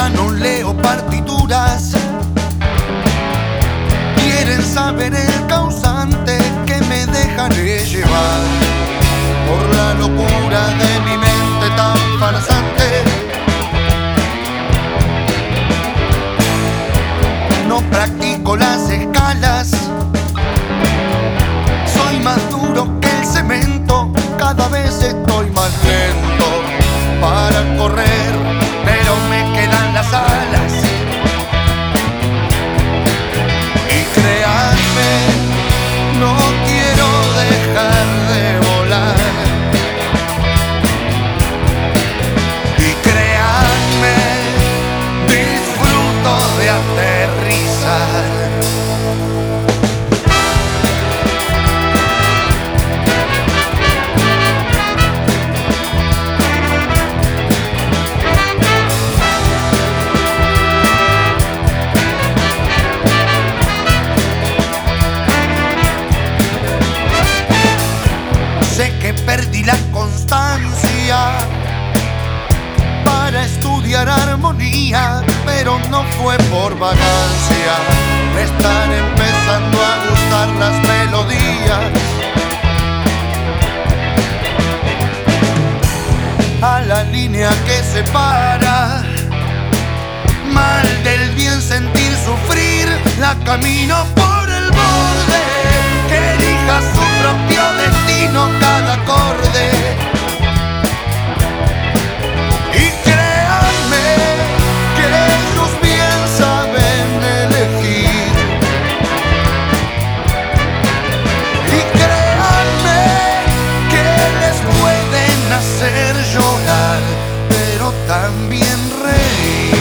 ya no leo partituras. Quieren saber el causante, que me dejaré llevar por la locura de mi mente tan farsante. No practico las escalas, soy más duro que el cemento, cada vez estoy más lento para correr, pero me quedan las alas. Y créanme, no quiero dejar de volar. Y créanme, disfruto de aterrizar. Sé que perdí la constancia para estudiar armonía, pero no fue por vagancia. Me están empezando a gustar las melodías. A la línea que separa mal del bien sentir sufrir, la camino por el borde, que elija su propio destino cada acorde. Y créanme que ellos bien saben elegir. Y créanme que les pueden hacer llorar, pero también reír.